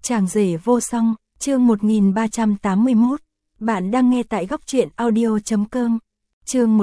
Chàng rể vô song, chương 1381. Bạn đang nghe tại góc truyện audio.com. Chương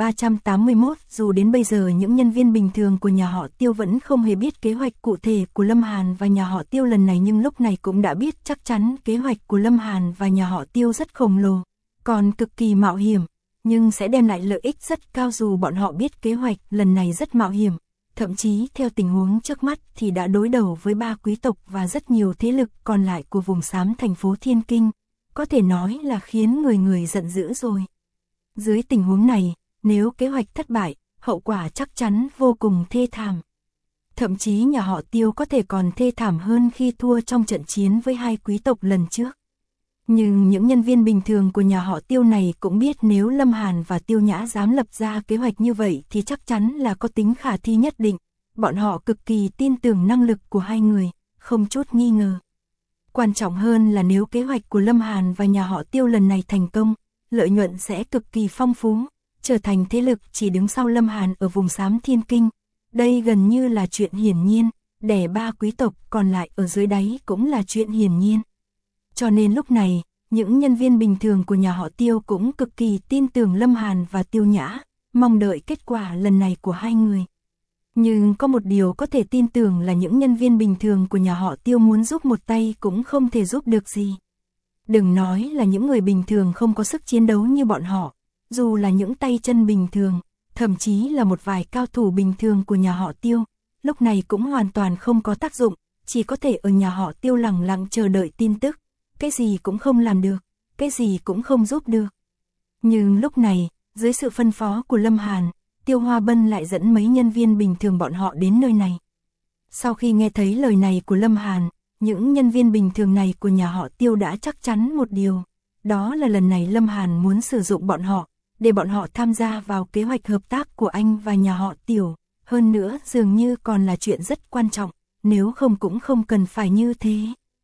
1381. Dù đến bây giờ những nhân viên bình thường của nhà họ Tiêu vẫn không hề biết kế hoạch cụ thể của Lâm Hàn và nhà họ Tiêu lần này, nhưng lúc này cũng đã biết chắc chắn kế hoạch của Lâm Hàn và nhà họ Tiêu rất khổng lồ, còn cực kỳ mạo hiểm, nhưng sẽ đem lại lợi ích rất cao. Dù bọn họ biết kế hoạch lần này rất mạo hiểm, thậm chí theo tình huống trước mắt thì đã đối đầu với 3 quý tộc và rất nhiều thế lực còn lại của vùng xám thành phố Thiên Kinh, có thể nói là khiến người người giận dữ rồi. Dưới tình huống này, nếu kế hoạch thất bại, hậu quả chắc chắn vô cùng thê thảm. Thậm chí nhà họ Tiêu có thể còn thê thảm hơn khi thua trong trận chiến với 2 quý tộc lần trước. Nhưng những nhân viên bình thường của nhà họ Tiêu này cũng biết nếu Lâm Hàn và Tiêu Nhã dám lập ra kế hoạch như vậy thì chắc chắn là có tính khả thi nhất định. Bọn họ cực kỳ tin tưởng năng lực của hai người, không chút nghi ngờ. Quan trọng hơn là nếu kế hoạch của Lâm Hàn và nhà họ Tiêu lần này thành công, lợi nhuận sẽ cực kỳ phong phú, trở thành thế lực chỉ đứng sau Lâm Hàn ở vùng xám Thiên Kinh. Đây gần như là chuyện hiển nhiên, đè 3 quý tộc còn lại ở dưới đáy cũng là chuyện hiển nhiên. Cho nên lúc này, những nhân viên bình thường của nhà họ Tiêu cũng cực kỳ tin tưởng Lâm Hàn và Tiêu Nhã, mong đợi kết quả lần này của hai người. Nhưng có một điều có thể tin tưởng là những nhân viên bình thường của nhà họ Tiêu muốn giúp một tay cũng không thể giúp được gì. Đừng nói là những người bình thường không có sức chiến đấu như bọn họ, dù là những tay chân bình thường, thậm chí là một vài cao thủ bình thường của nhà họ Tiêu, lúc này cũng hoàn toàn không có tác dụng, chỉ có thể ở nhà họ Tiêu lặng lặng chờ đợi tin tức, cái gì cũng không làm được, cái gì cũng không giúp được. Nhưng lúc này, dưới sự phân phó của Lâm Hàn, Tiêu Hoa Bân lại dẫn mấy nhân viên bình thường bọn họ đến nơi này. Sau khi nghe thấy lời này của Lâm Hàn, những nhân viên bình thường này của nhà họ Tiêu đã chắc chắn một điều, đó là lần này Lâm Hàn muốn sử dụng bọn họ, để bọn họ tham gia vào kế hoạch hợp tác của anh và nhà họ Tiêu. Hơn nữa dường như còn là chuyện rất quan trọng, nếu không cũng không cần phải như thế.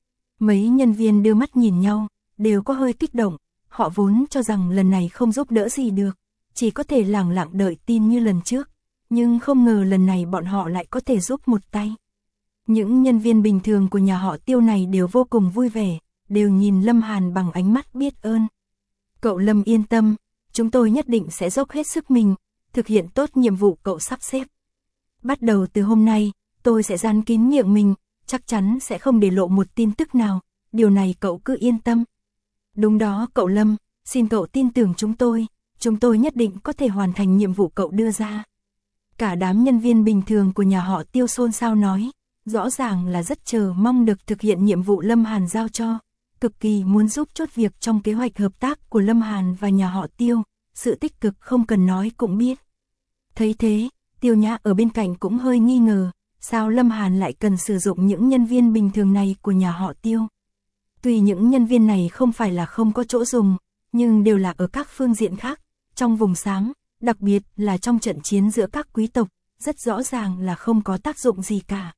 Mấy nhân viên đưa mắt nhìn nhau, đều có hơi kích động, họ vốn cho rằng lần này không giúp đỡ gì được, chỉ có thể lẳng lặng đợi tin như lần trước, nhưng không ngờ lần này bọn họ lại có thể giúp một tay. Những nhân viên bình thường của nhà họ Tiêu này đều vô cùng vui vẻ, đều nhìn Lâm Hàn bằng ánh mắt biết ơn. Cậu Lâm yên tâm, chúng tôi nhất định sẽ dốc hết sức mình, thực hiện tốt nhiệm vụ cậu sắp xếp. Bắt đầu từ hôm nay, tôi sẽ dán kín miệng mình, chắc chắn sẽ không để lộ một tin tức nào, điều này cậu cứ yên tâm. Đúng đó cậu Lâm, xin cậu tin tưởng chúng tôi nhất định có thể hoàn thành nhiệm vụ cậu đưa ra. Cả đám nhân viên bình thường của nhà họ Tiêu xôn xao nói, rõ ràng là rất chờ mong được thực hiện nhiệm vụ Lâm Hàn giao cho, cực kỳ muốn giúp chốt việc trong kế hoạch hợp tác của Lâm Hàn và nhà họ Tiêu, sự tích cực không cần nói cũng biết. Thấy thế, Tiêu Nhã ở bên cạnh cũng hơi nghi ngờ, sao Lâm Hàn lại cần sử dụng những nhân viên bình thường này của nhà họ Tiêu. Tuy những nhân viên này không phải là không có chỗ dùng, nhưng đều là ở các phương diện khác, trong vùng xám, đặc biệt là trong trận chiến giữa các quý tộc, rất rõ ràng là không có tác dụng gì cả.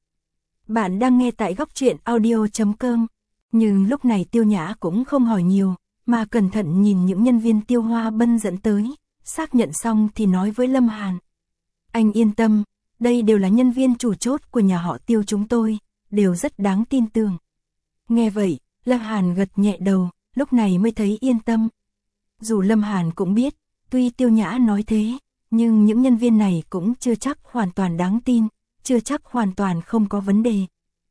Bạn đang nghe tại góc truyện audio.com, nhưng lúc này Tiêu Nhã cũng không hỏi nhiều, mà cẩn thận nhìn những nhân viên Tiêu Hoa Bân dẫn tới, xác nhận xong thì nói với Lâm Hàn. Anh yên tâm, đây đều là nhân viên chủ chốt của nhà họ Tiêu chúng tôi, đều rất đáng tin tưởng. Nghe vậy, Lâm Hàn gật nhẹ đầu, lúc này mới thấy yên tâm. Dù Lâm Hàn cũng biết, tuy Tiêu Nhã nói thế, nhưng những nhân viên này cũng chưa chắc hoàn toàn đáng tin, chưa chắc hoàn toàn không có vấn đề.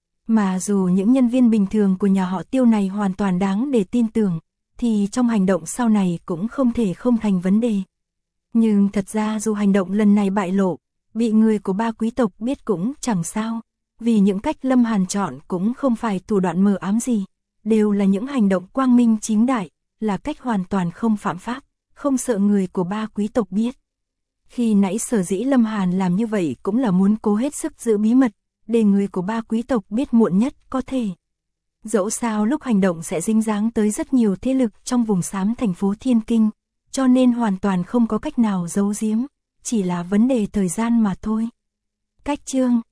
Mà dù những nhân viên bình thường của nhà họ Tiêu này hoàn toàn đáng để tin tưởng, thì trong hành động sau này cũng không thể không thành vấn đề. Nhưng thật ra dù hành động lần này bại lộ, bị người của 3 quý tộc biết cũng chẳng sao, vì những cách Lâm Hàn chọn cũng không phải thủ đoạn mờ ám gì, đều là những hành động quang minh chính đại, là cách hoàn toàn không phạm pháp, không sợ người của 3 quý tộc biết. Khi nãy sở dĩ Lâm Hàn làm như vậy cũng là muốn cố hết sức giữ bí mật, để người của 3 quý tộc biết muộn nhất có thể. Dẫu sao lúc hành động sẽ dính dáng tới rất nhiều thế lực trong vùng xám thành phố Thiên Kinh, cho nên hoàn toàn không có cách nào giấu giếm, chỉ là vấn đề thời gian mà thôi. Cách chương